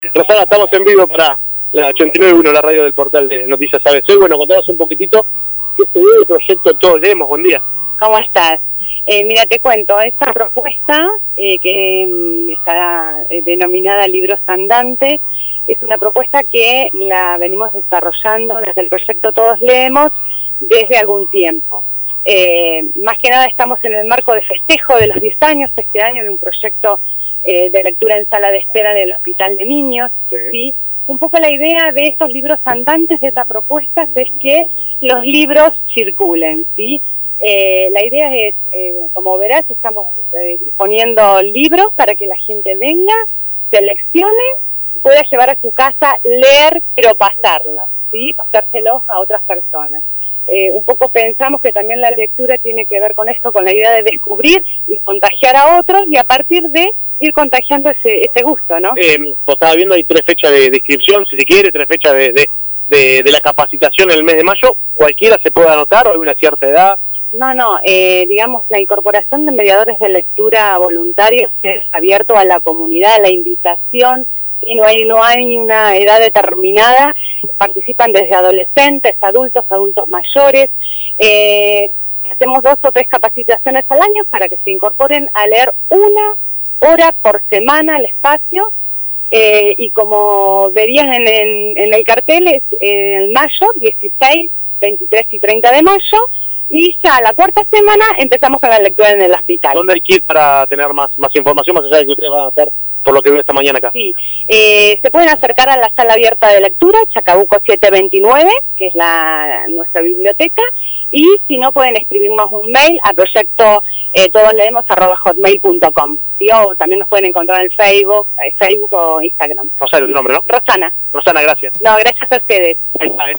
Rosana, estamos en vivo para la 89.1, la radio del portal de Noticias ABC. Bueno, contanos un poquitito qué se ve el proyecto Todos Leemos. Buen día. ¿Cómo estás? Mira, te cuento, esta propuesta que está denominada Libros Andantes es una propuesta que la venimos desarrollando desde el proyecto Todos Leemos desde algún tiempo. Más que nada estamos en el marco de festejo de los 10 años este año de un proyecto de lectura en sala de espera del Hospital de Niños, ¿sí? Un poco la idea de estos libros andantes, de esta propuesta, es que los libros circulen, ¿sí? La idea es, como verás, estamos poniendo libros para que la gente venga, seleccione, pueda llevar a su casa, leer, pero pasarlas, ¿sí? Pasárselos a otras personas. Un poco pensamos que también la lectura tiene que ver con esto, con la idea de descubrir y contagiar a otros, y a partir de ir contagiando ese gusto, ¿no? Vos estabas viendo, hay 3 fechas de inscripción, si se quiere, 3 fechas de la capacitación en el mes de mayo. ¿Cualquiera se puede anotar o hay una cierta edad? No, digamos, la incorporación de mediadores de lectura voluntarios es abierto a la comunidad, a la invitación, y no hay una edad determinada. Participan desde adolescentes, adultos mayores. Hacemos 2 o 3 capacitaciones al año para que se incorporen a leer 1 hora por semana al espacio, y como verías en el cartel, es en mayo, 16, 23 y 30 de mayo, y ya la 4ª semana empezamos con la lectura en el hospital. ¿Dónde hay que ir para tener más información, más allá de que ustedes van a hacer por lo que veo esta mañana acá? Sí, se pueden acercar a la sala abierta de lectura, Chacabuco 729, que es nuestra biblioteca, y si no, pueden escribirnos un mail a proyecto todosleemos@hotmail.com, ¿sí? O también nos pueden encontrar en Facebook o Instagram. Rosario, tu nombre, ¿no? Rosana. Rosana, gracias. No, gracias a ustedes. Ahí está,